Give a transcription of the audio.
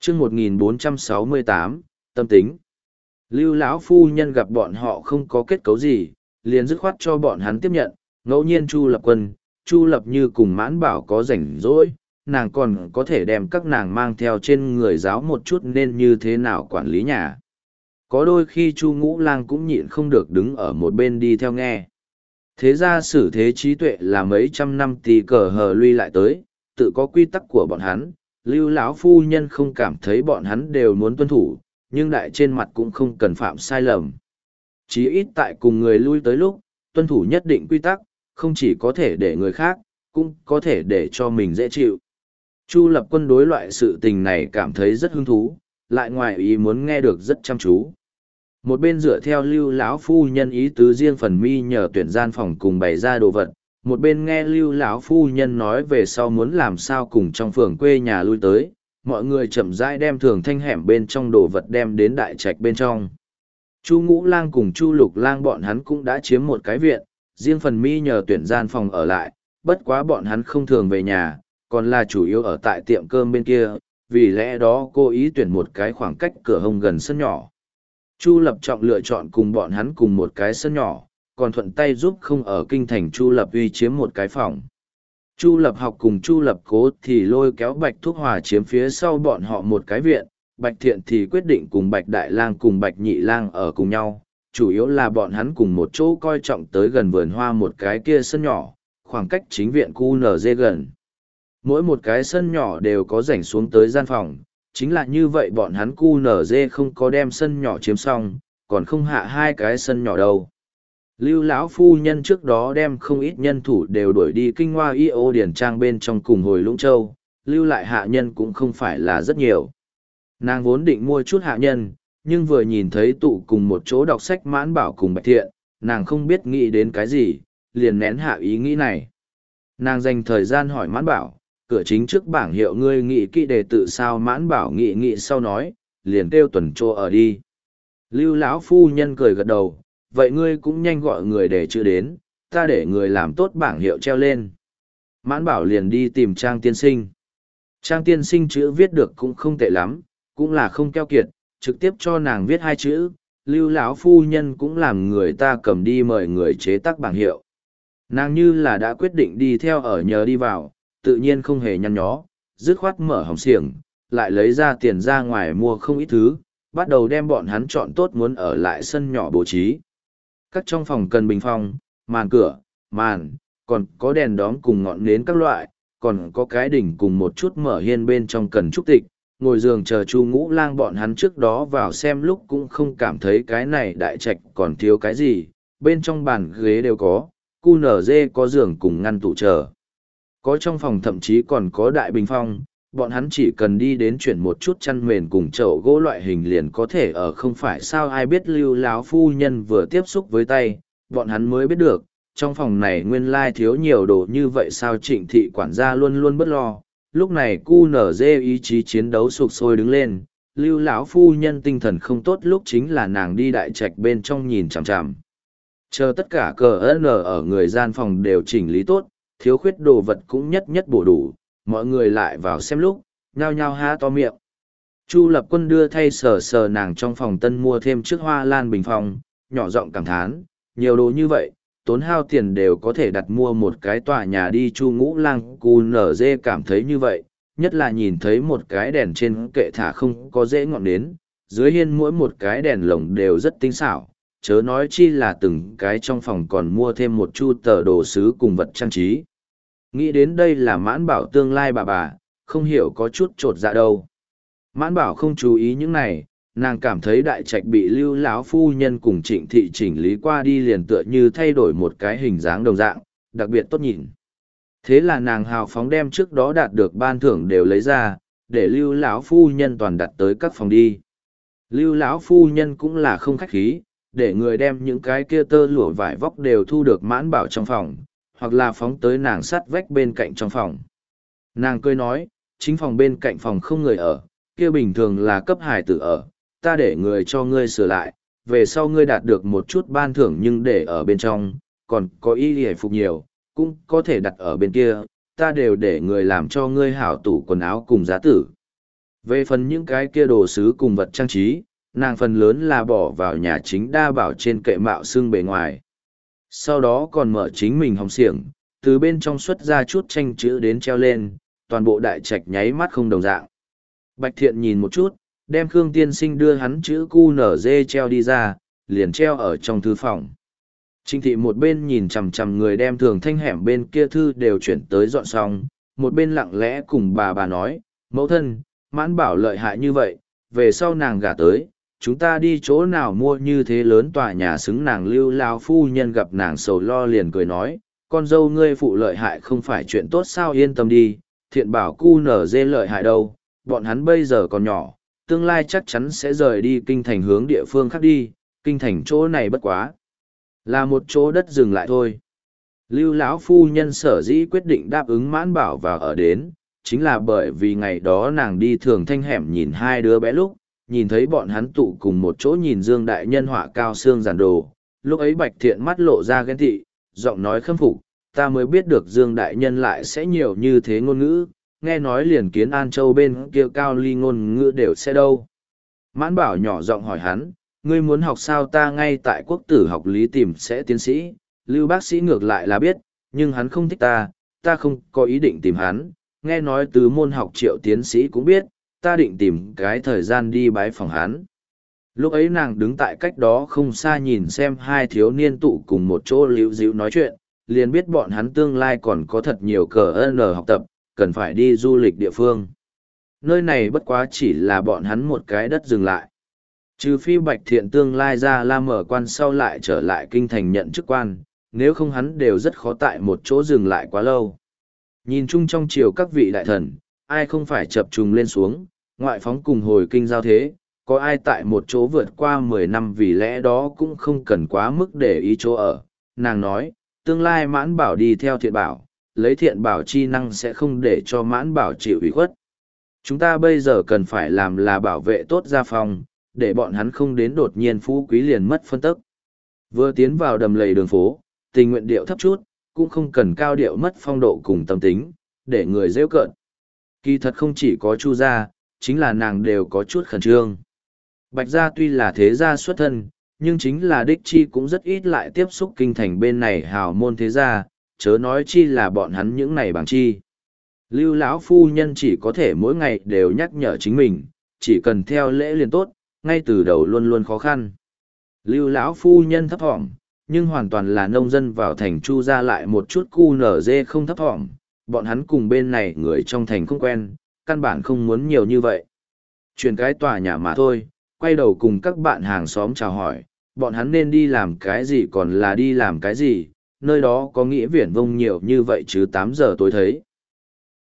chương 1468, tâm tính. Lưu lão phu nhân gặp bọn họ không có kết cấu gì, liền dứt khoát cho bọn hắn tiếp nhận. Ngẫu nhiên Chu Lập Quân, Chu Lập Như cùng Mãn Bảo có rảnh rỗi, nàng còn có thể đem các nàng mang theo trên người giáo một chút nên như thế nào quản lý nhà. Có đôi khi Chu Ngũ Lang cũng nhịn không được đứng ở một bên đi theo nghe. Thế ra xử thế trí tuệ là mấy trăm năm tì cờ hờ luy lại tới, tự có quy tắc của bọn hắn. Lưu lão phu nhân không cảm thấy bọn hắn đều muốn tuân thủ, nhưng đại trên mặt cũng không cần phạm sai lầm. Chí ít tại cùng người lui tới lúc, tuân thủ nhất định quy tắc, không chỉ có thể để người khác, cũng có thể để cho mình dễ chịu. Chu Lập Quân đối loại sự tình này cảm thấy rất hứng thú, lại ngoài ý muốn nghe được rất chăm chú. Một bên dựa theo Lưu lão phu nhân ý tứ riêng phần mi nhờ tuyển gian phòng cùng bày ra đồ vật, một bên nghe Lưu lão phu nhân nói về sau muốn làm sao cùng trong phường quê nhà lui tới, mọi người chậm rãi đem thường thanh hẻm bên trong đồ vật đem đến đại trạch bên trong. Chu Ngũ Lang cùng Chu Lục Lang bọn hắn cũng đã chiếm một cái viện, riêng phần mi nhờ tuyển gian phòng ở lại, bất quá bọn hắn không thường về nhà, còn là chủ yếu ở tại tiệm cơm bên kia, vì lẽ đó cô ý tuyển một cái khoảng cách cửa hông gần sân nhỏ. Chu Lập Trọng lựa chọn cùng bọn hắn cùng một cái sân nhỏ, còn thuận tay giúp không ở kinh thành Chu Lập Uy chiếm một cái phòng. Chu Lập Học cùng Chu Lập Cố thì lôi kéo Bạch Thúc Hòa chiếm phía sau bọn họ một cái viện, Bạch Thiện thì quyết định cùng Bạch Đại Lang cùng Bạch Nhị Lang ở cùng nhau, chủ yếu là bọn hắn cùng một chỗ coi trọng tới gần vườn hoa một cái kia sân nhỏ, khoảng cách chính viện QNZ gần. Mỗi một cái sân nhỏ đều có rảnh xuống tới gian phòng, chính là như vậy bọn hắn QNZ không có đem sân nhỏ chiếm xong, còn không hạ hai cái sân nhỏ đâu. Lưu lão phu nhân trước đó đem không ít nhân thủ đều đuổi đi kinh hoa y ô điển trang bên trong cùng hồi Lũng Châu, lưu lại hạ nhân cũng không phải là rất nhiều. Nàng vốn định mua chút hạ nhân, nhưng vừa nhìn thấy tụ cùng một chỗ đọc sách Mãn Bảo cùng Bạch Thiện, nàng không biết nghĩ đến cái gì, liền nén hạ ý nghĩ này. Nàng dành thời gian hỏi Mãn Bảo, cửa chính trước bảng hiệu ngươi nghĩ kỹ đề tự sao. Mãn Bảo nghĩ sau nói, liền kêu Tuần Trô ở đi. Lưu lão phu nhân cười gật đầu, vậy ngươi cũng nhanh gọi người để chữ đến, ta để người làm tốt bảng hiệu treo lên. Mãn Bảo liền đi tìm Trang tiên sinh. Trang tiên sinh chữ viết được cũng không tệ lắm, cũng là không keo kiệt, trực tiếp cho nàng viết hai chữ. Lưu lão phu nhân cũng làm người ta cầm đi mời người chế tác bảng hiệu. Nàng như là đã quyết định đi theo ở nhờ đi vào, tự nhiên không hề nhăn nhó, dứt khoát mở hỏng xiềng, lại lấy ra tiền ra ngoài mua không ít thứ, bắt đầu đem bọn hắn chọn tốt muốn ở lại sân nhỏ bố trí. Các trong phòng cần bình phong, màn cửa, màn, còn có đèn đóm cùng ngọn nến các loại, còn có cái đỉnh cùng một chút mở hiên bên trong cần trúc tịch. Ngồi giường chờ Chu Ngũ Lang bọn hắn trước đó vào xem lúc cũng không cảm thấy cái này đại trạch còn thiếu cái gì, bên trong bàn ghế đều có, QNZ có giường cùng ngăn tủ chờ. Có trong phòng thậm chí còn có đại bình phong, bọn hắn chỉ cần đi đến chuyển một chút chăn mền cùng chậu gỗ loại hình liền có thể ở, không phải sao ai biết Lưu lão phu nhân vừa tiếp xúc với tay, bọn hắn mới biết được, trong phòng này nguyên lai thiếu nhiều đồ như vậy sao. Trịnh thị quản gia luôn luôn bất lo, lúc này QNZ ý chí chiến đấu sục sôi đứng lên. Lưu lão phu nhân tinh thần không tốt lúc chính là nàng đi đại trạch bên trong nhìn chằm chằm. Chờ tất cả cờ ở người gian phòng đều chỉnh lý tốt, thiếu khuyết đồ vật cũng nhất nhất bổ đủ, mọi người lại vào xem lúc, nhao nhao há to miệng. Chu Lập Quân đưa thay sờ sờ nàng trong phòng tân mua thêm chiếc hoa lan bình phong, nhỏ giọng cảm thán, nhiều đồ như vậy, tốn hao tiền đều có thể đặt mua một cái tòa nhà đi. Chu Ngũ Lang QNZ cảm thấy như vậy, nhất là nhìn thấy một cái đèn trên kệ thả không có dễ ngọn nến, dưới hiên mỗi một cái đèn lồng đều rất tinh xảo, chớ nói chi là từng cái trong phòng còn mua thêm một chu tờ đồ sứ cùng vật trang trí. Nghĩ đến đây là Mãn Bảo tương lai bà, không hiểu có chút trột dạ đâu. Mãn Bảo không chú ý những này, nàng cảm thấy đại trạch bị Lưu lão phu nhân cùng Trịnh thị chỉnh lý qua đi liền tựa như thay đổi một cái hình dáng đồng dạng, đặc biệt tốt nhìn. Thế là nàng hào phóng đem trước đó đạt được ban thưởng đều lấy ra, để Lưu lão phu nhân toàn đặt tới các phòng đi. Lưu lão phu nhân cũng là không khách khí, để người đem những cái kia tơ lụa vải vóc đều thu được Mãn Bảo trong phòng, hoặc là phóng tới nàng sắt vách bên cạnh trong phòng. Nàng cười nói, chính phòng bên cạnh phòng không người ở, kia bình thường là cấp hài tử ở, ta để người cho ngươi sửa lại, về sau ngươi đạt được một chút ban thưởng nhưng để ở bên trong, còn có y hề phục nhiều, cũng có thể đặt ở bên kia, ta đều để người làm cho ngươi hảo tủ quần áo cùng giá tử. Về phần những cái kia đồ sứ cùng vật trang trí, nàng phần lớn là bỏ vào nhà chính đa bảo trên kệ mạo xương bề ngoài. Sau đó còn mở chính mình hồng xiềng, từ bên trong xuất ra chút tranh chữ đến treo lên, toàn bộ đại trạch nháy mắt không đồng dạng. Bạch Thiện nhìn một chút, đem Khương Tiên Sinh đưa hắn chữ QNZ treo đi ra, liền treo ở trong thư phòng. Trinh Thị một bên nhìn chằm chằm người đem Thường Thanh hẻm bên kia thư đều chuyển tới dọn xong, một bên lặng lẽ cùng bà nói, mẫu thân, Mãn Bảo lợi hại như vậy, về sau nàng gả tới, chúng ta đi chỗ nào mua như thế lớn tòa nhà xứng nàng. Lưu lao phu nhân gặp nàng sầu lo liền cười nói, con dâu ngươi phụ lợi hại không phải chuyện tốt sao, yên tâm đi, Thiện Bảo cu nở dê lợi hại đâu, bọn hắn bây giờ còn nhỏ, tương lai chắc chắn sẽ rời đi kinh thành hướng địa phương khác đi, kinh thành chỗ này bất quá là một chỗ đất dừng lại thôi. Lưu lão phu nhân sở dĩ quyết định đáp ứng Mãn Bảo vào ở đến, chính là bởi vì ngày đó nàng đi Thường Thanh hẻm nhìn hai đứa bé lúc, nhìn thấy bọn hắn tụ cùng một chỗ nhìn Dương đại nhân họa cao xương giản đồ, lúc ấy Bạch Thiện mắt lộ ra ghen tị, giọng nói khâm phục, ta mới biết được Dương đại nhân lại sẽ nhiều như thế ngôn ngữ, nghe nói liền Kiến An Châu bên kia cao ly ngôn ngữ đều sẽ đâu. Mãn Bảo nhỏ giọng hỏi hắn, ngươi muốn học sao, ta ngay tại Quốc Tử học lý tìm sẽ tiến sĩ, Lưu bác sĩ ngược lại là biết, nhưng hắn không thích ta, ta không có ý định tìm hắn, nghe nói tứ môn học Triệu tiến sĩ cũng biết, ta định tìm cái thời gian đi bái phòng hắn. Lúc ấy nàng đứng tại cách đó không xa nhìn xem hai thiếu niên tụ cùng một chỗ líu díu nói chuyện, liền biết bọn hắn tương lai còn có thật nhiều cờ n học tập, cần phải đi du lịch địa phương. Nơi này bất quá chỉ là bọn hắn một cái đất dừng lại. Trừ phi Bạch Thiện tương lai ra la mở quan sau lại trở lại kinh thành nhận chức quan, nếu không hắn đều rất khó tại một chỗ dừng lại quá lâu. Nhìn chung trong triều các vị đại thần, ai không phải chập trùng lên xuống, ngoại phóng cùng hồi kinh giao thế, có ai tại một chỗ vượt qua 10 năm, vì lẽ đó cũng không cần quá mức để ý chỗ ở. Nàng nói, tương lai Mãn Bảo đi theo Thiện Bảo, lấy Thiện Bảo chi năng sẽ không để cho Mãn Bảo chịu ủy khuất. Chúng ta bây giờ cần phải làm là bảo vệ tốt gia phòng, để bọn hắn không đến đột nhiên phú quý liền mất phân tức. Vừa tiến vào đầm lầy đường phố, tình nguyện điệu thấp chút, cũng không cần cao điệu mất phong độ cùng tâm tính, để người rêu cợt. Kỳ thật không chỉ có Chu gia, chính là nàng đều có chút khẩn trương. Bạch gia tuy là thế gia xuất thân, nhưng chính là đích chi cũng rất ít lại tiếp xúc kinh thành bên này hào môn thế gia, chớ nói chi là bọn hắn những này bằng chi. Lưu lão phu nhân chỉ có thể mỗi ngày đều nhắc nhở chính mình, chỉ cần theo lễ liền tốt, ngay từ đầu luôn luôn khó khăn. Lưu lão phu nhân thấp thỏm, nhưng hoàn toàn là nông dân vào thành Chu gia lại một chút cu nở dê không thấp thỏm, bọn hắn cùng bên này người trong thành không quen, căn bản không muốn nhiều như vậy. Chuyển cái tòa nhà mà thôi, quay đầu cùng các bạn hàng xóm chào hỏi, bọn hắn nên đi làm cái gì còn là đi làm cái gì, nơi đó có nghĩa viển vông nhiều như vậy chứ 8 giờ tối thấy.